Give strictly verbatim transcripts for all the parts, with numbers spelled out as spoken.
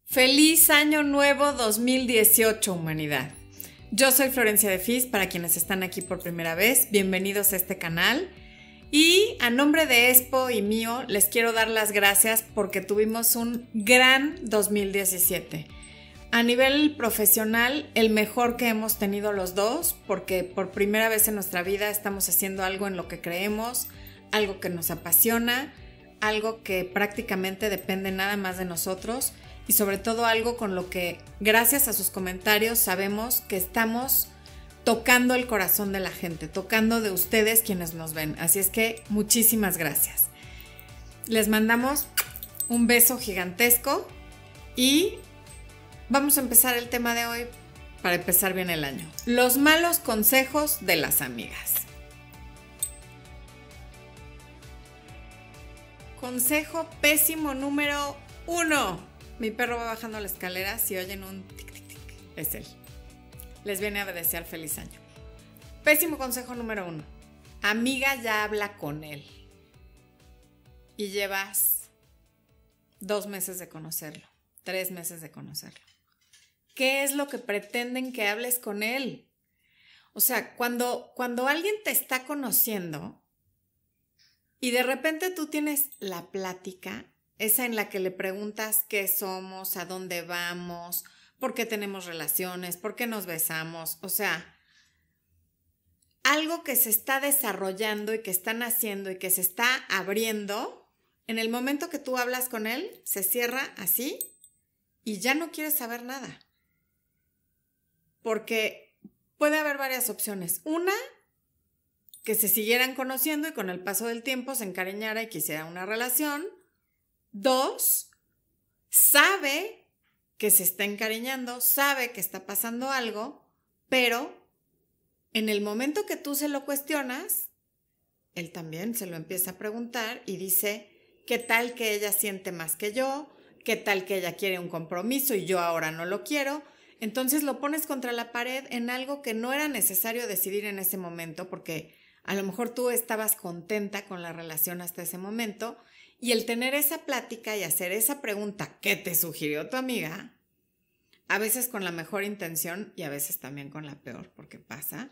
Feliz Año Nuevo dos mil dieciocho, humanidad. Yo soy Florencia de Fis, para quienes están aquí por primera vez, bienvenidos a este canal. Y a nombre de Expo y mío, les quiero dar las gracias porque tuvimos un gran dos mil diecisiete. A nivel profesional, el mejor que hemos tenido los dos, porque por primera vez en nuestra vida estamos haciendo algo en lo que creemos, algo que nos apasiona, algo que prácticamente depende nada más de nosotros y sobre todo algo con lo que, gracias a sus comentarios, sabemos que estamos tocando el corazón de la gente, tocando de ustedes quienes nos ven. Así es que muchísimas gracias. Les mandamos un beso gigantesco y vamos a empezar el tema de hoy para empezar bien el año. Los malos consejos de las amigas. Consejo pésimo número uno. Mi perro va bajando la escalera, si oyen un tic tic tic, es él. Les viene a desear feliz año. Pésimo consejo número uno. Amiga, ya habla con él. Y llevas dos meses de conocerlo, tres meses de conocerlo. ¿Qué es lo que pretenden que hables con él? O sea, cuando, cuando alguien te está conociendo y de repente tú tienes la plática, esa en la que le preguntas qué somos, a dónde vamos, por qué tenemos relaciones, por qué nos besamos, o sea, algo que se está desarrollando y que están haciendo y que se está abriendo, en el momento que tú hablas con él, se cierra así y ya no quieres saber nada. Porque puede haber varias opciones. Una, que se siguieran conociendo y con el paso del tiempo se encariñara y quisiera una relación. Dos, sabe que se está encariñando, sabe que está pasando algo, pero en el momento que tú se lo cuestionas, él también se lo empieza a preguntar y dice, ¿qué tal que ella siente más que yo? ¿Qué tal que ella quiere un compromiso y yo ahora no lo quiero? Entonces lo pones contra la pared en algo que no era necesario decidir en ese momento, porque a lo mejor tú estabas contenta con la relación hasta ese momento, y el tener esa plática y hacer esa pregunta que te sugirió tu amiga, a veces con la mejor intención y a veces también con la peor, porque pasa,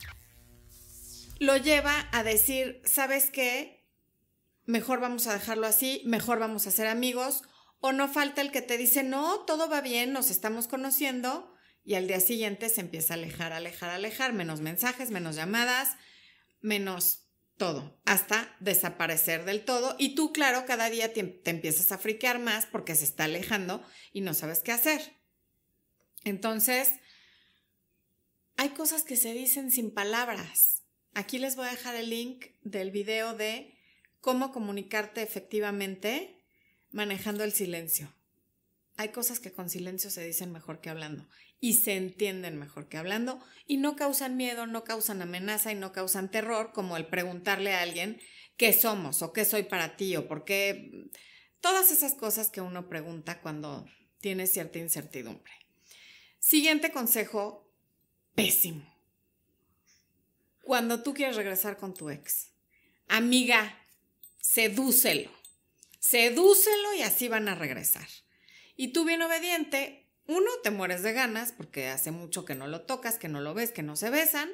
lo lleva a decir, ¿sabes qué? Mejor vamos a dejarlo así, mejor vamos a ser amigos, o no falta el que te dice, no, todo va bien, nos estamos conociendo, y al día siguiente se empieza a alejar, alejar, alejar, menos mensajes, menos llamadas, menos todo, hasta desaparecer del todo. Y tú, claro, cada día te, te empiezas a friquear más porque se está alejando y no sabes qué hacer. Entonces, hay cosas que se dicen sin palabras. Aquí les voy a dejar el link del video de cómo comunicarte efectivamente manejando el silencio. Hay cosas que con silencio se dicen mejor que hablando y se entienden mejor que hablando y no causan miedo, no causan amenaza y no causan terror, como el preguntarle a alguien qué somos o qué soy para ti o por qué. Todas esas cosas que uno pregunta cuando tiene cierta incertidumbre. Siguiente consejo pésimo. Cuando tú quieres regresar con tu ex, amiga, sedúcelo. Sedúcelo y así van a regresar. Y tú bien obediente, uno, te mueres de ganas porque hace mucho que no lo tocas, que no lo ves, que no se besan.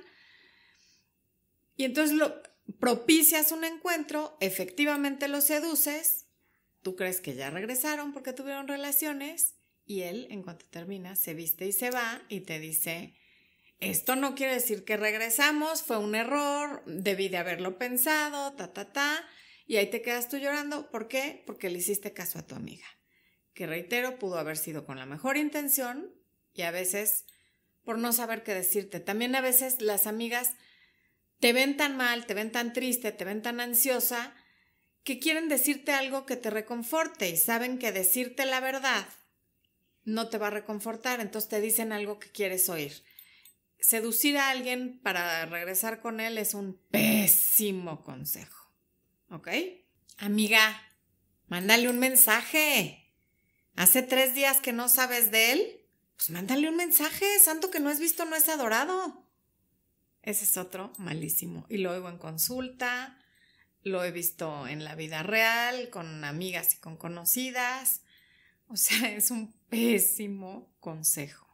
Y entonces lo, propicias un encuentro, efectivamente lo seduces, tú crees que ya regresaron porque tuvieron relaciones y él, en cuanto termina, se viste y se va y te dice, esto no quiere decir que regresamos, fue un error, debí de haberlo pensado, ta, ta, ta. Y ahí te quedas tú llorando. ¿Por qué? Porque le hiciste caso a tu amiga. Que reitero, pudo haber sido con la mejor intención y a veces por no saber qué decirte. También a veces las amigas te ven tan mal, te ven tan triste, te ven tan ansiosa que quieren decirte algo que te reconforte y saben que decirte la verdad no te va a reconfortar, entonces te dicen algo que quieres oír. Seducir a alguien para regresar con él es un pésimo consejo, ¿ok? Amiga, mándale un mensaje. ¿Hace tres días que no sabes de él? Pues mándale un mensaje. Santo que no es visto, no es adorado. Ese es otro malísimo. Y lo oigo en consulta, lo he visto en la vida real, con amigas y con conocidas. O sea, es un pésimo consejo.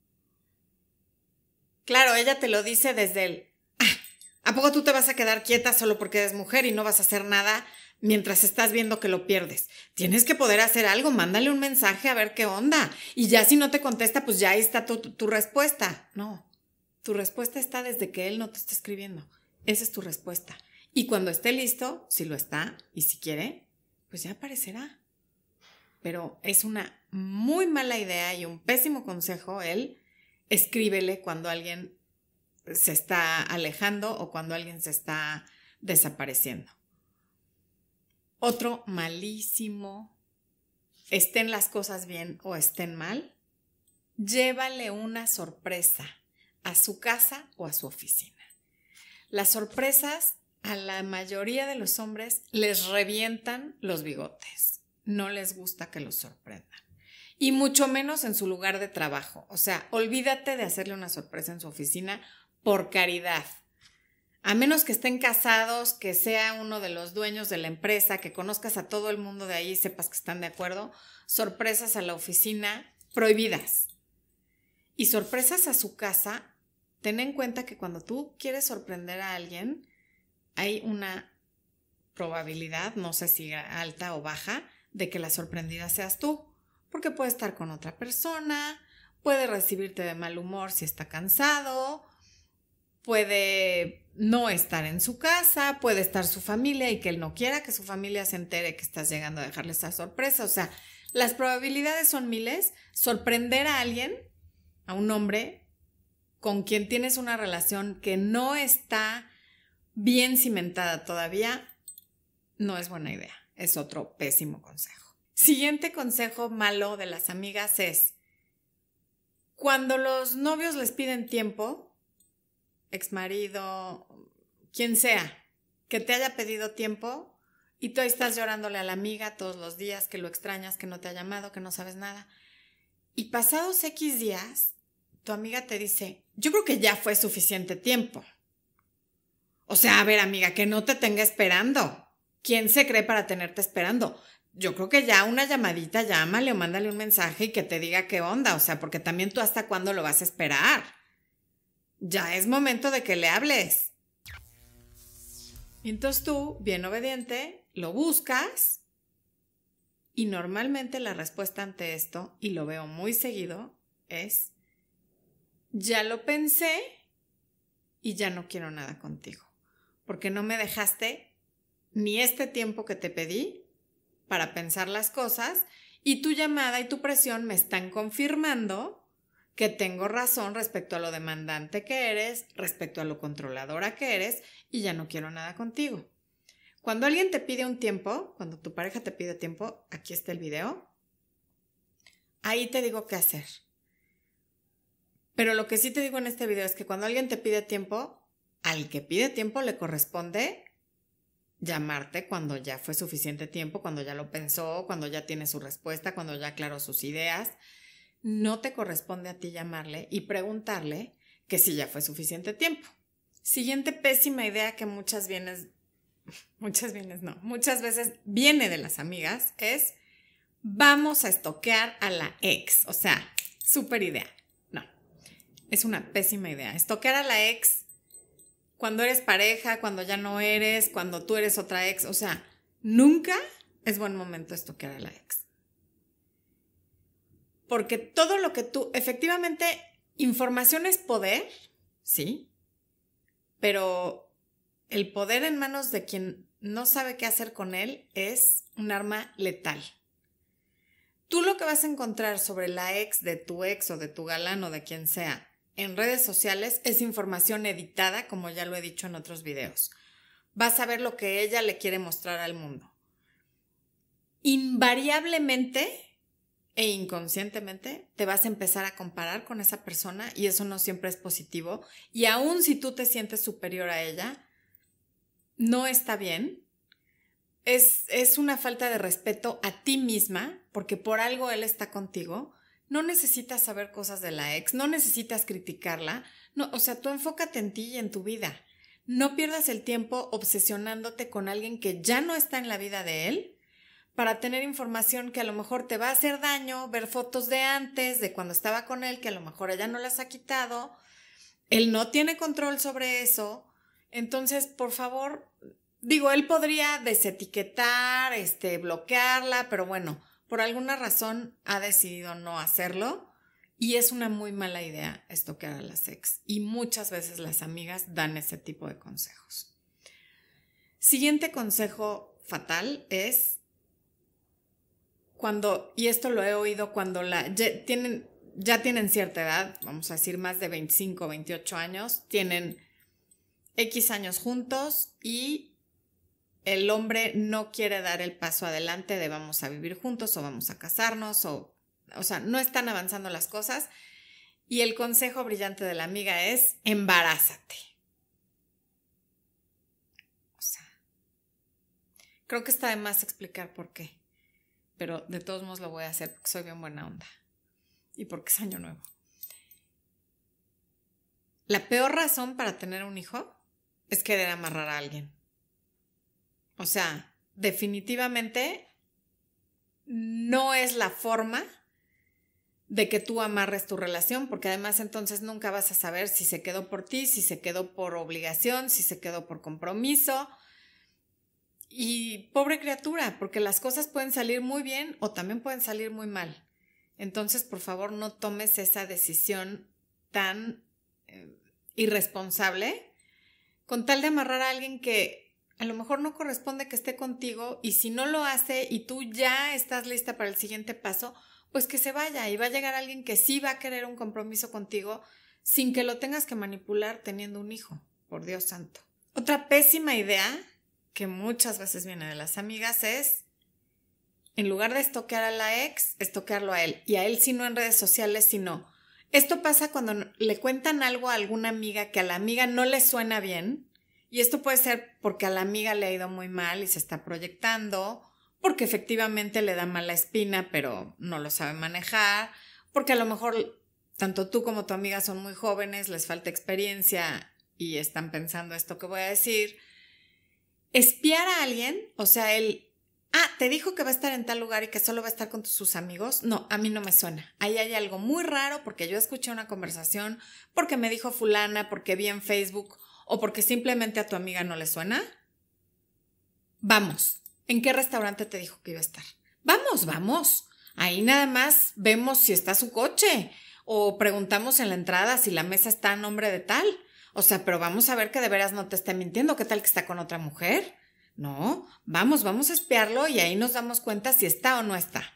Claro, ella te lo dice desde el, ah, ¿a poco tú te vas a quedar quieta solo porque eres mujer y no vas a hacer nada mientras estás viendo que lo pierdes? Tienes que poder hacer algo, mándale un mensaje a ver qué onda. Y ya si no te contesta, pues ya ahí está tu, tu, tu respuesta. No, tu respuesta está desde que él no te está escribiendo. Esa es tu respuesta. Y cuando esté listo, si lo está y si quiere, pues ya aparecerá. Pero es una muy mala idea y un pésimo consejo el escríbele cuando alguien se está alejando o cuando alguien se está desapareciendo. Otro malísimo, estén las cosas bien o estén mal, llévale una sorpresa a su casa o a su oficina. Las sorpresas a la mayoría de los hombres les revientan los bigotes. No les gusta que los sorprendan. Y mucho menos en su lugar de trabajo. O sea, olvídate de hacerle una sorpresa en su oficina por caridad. A menos que estén casados, que sea uno de los dueños de la empresa, que conozcas a todo el mundo de ahí y sepas que están de acuerdo, sorpresas a la oficina prohibidas. Y sorpresas a su casa, ten en cuenta que cuando tú quieres sorprender a alguien, hay una probabilidad, no sé si alta o baja, de que la sorprendida seas tú. Porque puede estar con otra persona, puede recibirte de mal humor si está cansado, puede no estar en su casa, puede estar su familia y que él no quiera que su familia se entere que estás llegando a dejarle esa sorpresa. O sea, las probabilidades son miles. Sorprender a alguien, a un hombre con quien tienes una relación que no está bien cimentada todavía, no es buena idea. Es otro pésimo consejo. Siguiente consejo malo de las amigas es, cuando los novios les piden tiempo, exmarido, quien sea, que te haya pedido tiempo y tú ahí estás llorándole a la amiga todos los días, que lo extrañas, que no te ha llamado, que no sabes nada. Y pasados X días, tu amiga te dice, yo creo que ya fue suficiente tiempo. O sea, a ver, amiga, que no te tenga esperando. ¿Quién se cree para tenerte esperando? Yo creo que ya una llamadita, llámale o mándale un mensaje y que te diga qué onda, o sea, porque también tú hasta cuándo lo vas a esperar. Ya es momento de que le hables. Y entonces tú, bien obediente, lo buscas y normalmente la respuesta ante esto, y lo veo muy seguido, es, ya lo pensé y ya no quiero nada contigo, porque no me dejaste ni este tiempo que te pedí para pensar las cosas, y tu llamada y tu presión me están confirmando que tengo razón respecto a lo demandante que eres, respecto a lo controladora que eres, y ya no quiero nada contigo. Cuando alguien te pide un tiempo, cuando tu pareja te pide tiempo, aquí está el video, ahí te digo qué hacer. Pero lo que sí te digo en este video es que cuando alguien te pide tiempo, al que pide tiempo le corresponde llamarte cuando ya fue suficiente tiempo, cuando ya lo pensó, cuando ya tiene su respuesta, cuando ya aclaró sus ideas. No te corresponde a ti llamarle y preguntarle que si ya fue suficiente tiempo. Siguiente pésima idea que muchas vienes, muchas vienes no, muchas veces viene de las amigas es, vamos a estoquear a la ex. O sea, súper idea. No, es una pésima idea. Estoquear a la ex cuando eres pareja, cuando ya no eres, cuando tú eres otra ex, o sea, nunca es buen momento estoquear a la ex. Porque todo lo que tú, efectivamente, información es poder, sí, pero el poder en manos de quien no sabe qué hacer con él es un arma letal. Tú lo que vas a encontrar sobre la ex de tu ex o de tu galán o de quien sea en redes sociales es información editada, como ya lo he dicho en otros videos. Vas a ver lo que ella le quiere mostrar al mundo. Invariablemente e inconscientemente te vas a empezar a comparar con esa persona y eso no siempre es positivo. Y aun si tú te sientes superior a ella, no está bien. Es, es una falta de respeto a ti misma, porque por algo él está contigo. No necesitas saber cosas de la ex, no necesitas criticarla. No, o sea, tú enfócate en ti y en tu vida. No pierdas el tiempo obsesionándote con alguien que ya no está en la vida de él para tener información que a lo mejor te va a hacer daño, ver fotos de antes, de cuando estaba con él, que a lo mejor ella no las ha quitado. Él no tiene control sobre eso. Entonces, por favor, digo, él podría desetiquetar, este, bloquearla, pero bueno, por alguna razón ha decidido no hacerlo y es una muy mala idea estoquear a las ex. Y muchas veces las amigas dan ese tipo de consejos. Siguiente consejo fatal es cuando, y esto lo he oído cuando la, ya tienen, ya tienen cierta edad, vamos a decir más de veinticinco, veintiocho años, tienen X años juntos y el hombre no quiere dar el paso adelante de vamos a vivir juntos o vamos a casarnos o, o sea, no están avanzando las cosas y el consejo brillante de la amiga es embarázate. O sea, creo que está de más explicar por qué, pero de todos modos lo voy a hacer porque soy bien buena onda y porque es año nuevo. La peor razón para tener un hijo es querer amarrar a alguien. O sea, definitivamente no es la forma de que tú amarres tu relación, porque además entonces nunca vas a saber si se quedó por ti, si se quedó por obligación, si se quedó por compromiso. Y pobre criatura, porque las cosas pueden salir muy bien o también pueden salir muy mal. Entonces, por favor, no tomes esa decisión tan eh, irresponsable con tal de amarrar a alguien que a lo mejor no corresponde que esté contigo y si no lo hace y tú ya estás lista para el siguiente paso, pues que se vaya y va a llegar alguien que sí va a querer un compromiso contigo sin que lo tengas que manipular teniendo un hijo, por Dios santo. Otra pésima idea que muchas veces viene de las amigas es, en lugar de estoquear a la ex, estoquearlo a él. Y a él sí no en redes sociales, sino... Esto pasa cuando le cuentan algo a alguna amiga que a la amiga no le suena bien. Y esto puede ser porque a la amiga le ha ido muy mal y se está proyectando, porque efectivamente le da mala espina, pero no lo sabe manejar, porque a lo mejor tanto tú como tu amiga son muy jóvenes, les falta experiencia y están pensando esto que voy a decir. Espiar a alguien, o sea, él, ah, te dijo que va a estar en tal lugar y que solo va a estar con sus amigos. No, a mí no me suena. Ahí hay algo muy raro porque yo escuché una conversación, porque me dijo fulana, porque vi en Facebook o porque simplemente a tu amiga no le suena. Vamos, ¿en qué restaurante te dijo que iba a estar? Vamos, vamos. Ahí nada más vemos si está su coche o preguntamos en la entrada si la mesa está a nombre de tal. O sea, pero vamos a ver que de veras no te esté mintiendo. ¿Qué tal que está con otra mujer? No, vamos, vamos a espiarlo y ahí nos damos cuenta si está o no está.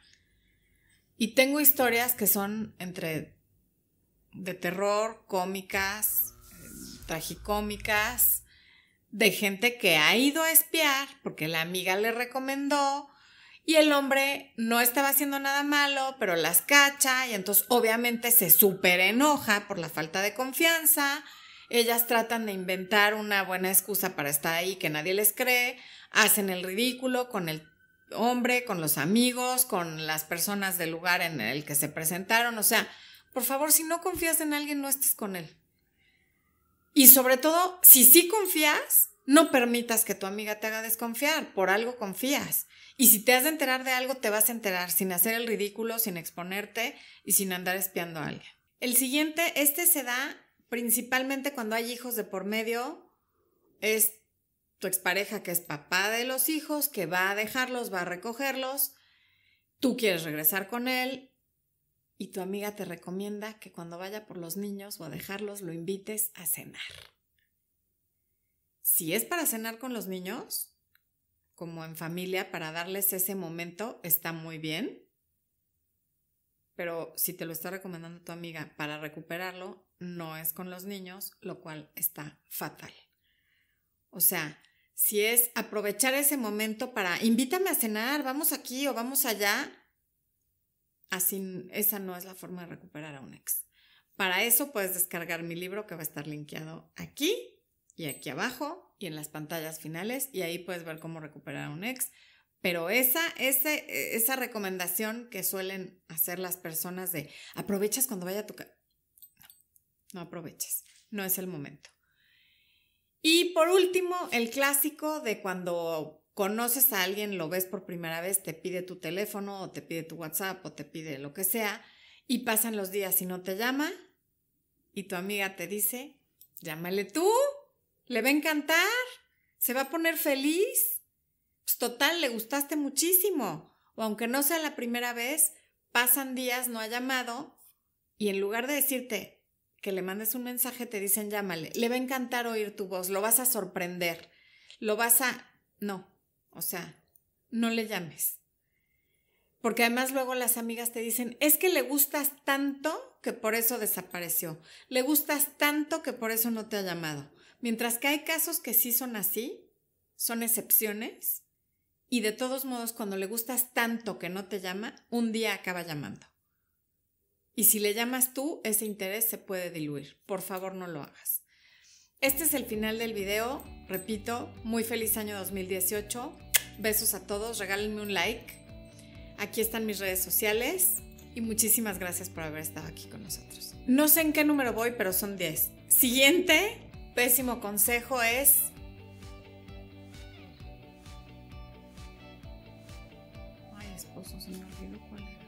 Y tengo historias que son entre de terror, cómicas, eh, tragicómicas, de gente que ha ido a espiar porque la amiga le recomendó y el hombre no estaba haciendo nada malo, pero las cacha y entonces obviamente se súper enoja por la falta de confianza. Ellas tratan de inventar una buena excusa para estar ahí que nadie les cree, hacen el ridículo con el hombre, con los amigos, con las personas del lugar en el que se presentaron. O sea, por favor, si no confías en alguien, no estés con él. Y sobre todo, si sí confías, no permitas que tu amiga te haga desconfiar, por algo confías. Y si te has de enterar de algo, te vas a enterar sin hacer el ridículo, sin exponerte y sin andar espiando a alguien. El siguiente, este se da principalmente cuando hay hijos de por medio, es tu expareja que es papá de los hijos, que va a dejarlos, va a recogerlos, tú quieres regresar con él y tu amiga te recomienda que cuando vaya por los niños o a dejarlos lo invites a cenar. Si es para cenar con los niños, como en familia, para darles ese momento, está muy bien. Pero si te lo está recomendando tu amiga para recuperarlo, no es con los niños, lo cual está fatal. O sea, si es aprovechar ese momento para invítame a cenar, vamos aquí o vamos allá, así esa no es la forma de recuperar a un ex. Para eso puedes descargar mi libro que va a estar linkeado aquí y aquí abajo y en las pantallas finales y ahí puedes ver cómo recuperar a un ex. Pero esa, ese, esa recomendación que suelen hacer las personas de aprovechas cuando vaya a tu casa. No, no aproveches, no es el momento. Y por último, el clásico de cuando conoces a alguien, lo ves por primera vez, te pide tu teléfono o te pide tu WhatsApp o te pide lo que sea y pasan los días y no te llama y tu amiga te dice, llámale tú, le va a encantar, se va a poner feliz. Pues total, le gustaste muchísimo. O aunque no sea la primera vez, pasan días, no ha llamado y en lugar de decirte que le mandes un mensaje, te dicen llámale. Le va a encantar oír tu voz, lo vas a sorprender, lo vas a... No, o sea, no le llames. Porque además luego las amigas te dicen, es que le gustas tanto que por eso desapareció. Le gustas tanto que por eso no te ha llamado. Mientras que hay casos que sí son así, son excepciones, y de todos modos cuando le gustas tanto que no te llama, un día acaba llamando. Y si le llamas tú, ese interés se puede diluir. Por favor, no lo hagas. Este es el final del video. Repito, muy feliz año dos mil dieciocho. Besos a todos, regálenme un like. Aquí están mis redes sociales y muchísimas gracias por haber estado aquí con nosotros. No sé en qué número voy, pero son diez. Siguiente pésimo consejo es... Ay, esposo, se me olvidó cuál era.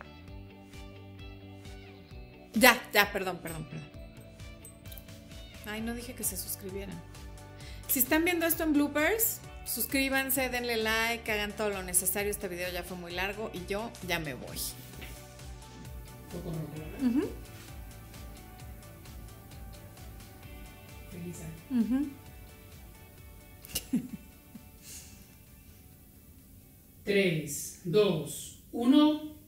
Ya, ya, perdón, perdón, perdón. Ay, no dije que se suscribieran. Si están viendo esto en bloopers, suscríbanse, denle like, hagan todo lo necesario. Este video ya fue muy largo y yo ya me voy. Uh-huh. Feliz año. Uh-huh. tres, dos, uno.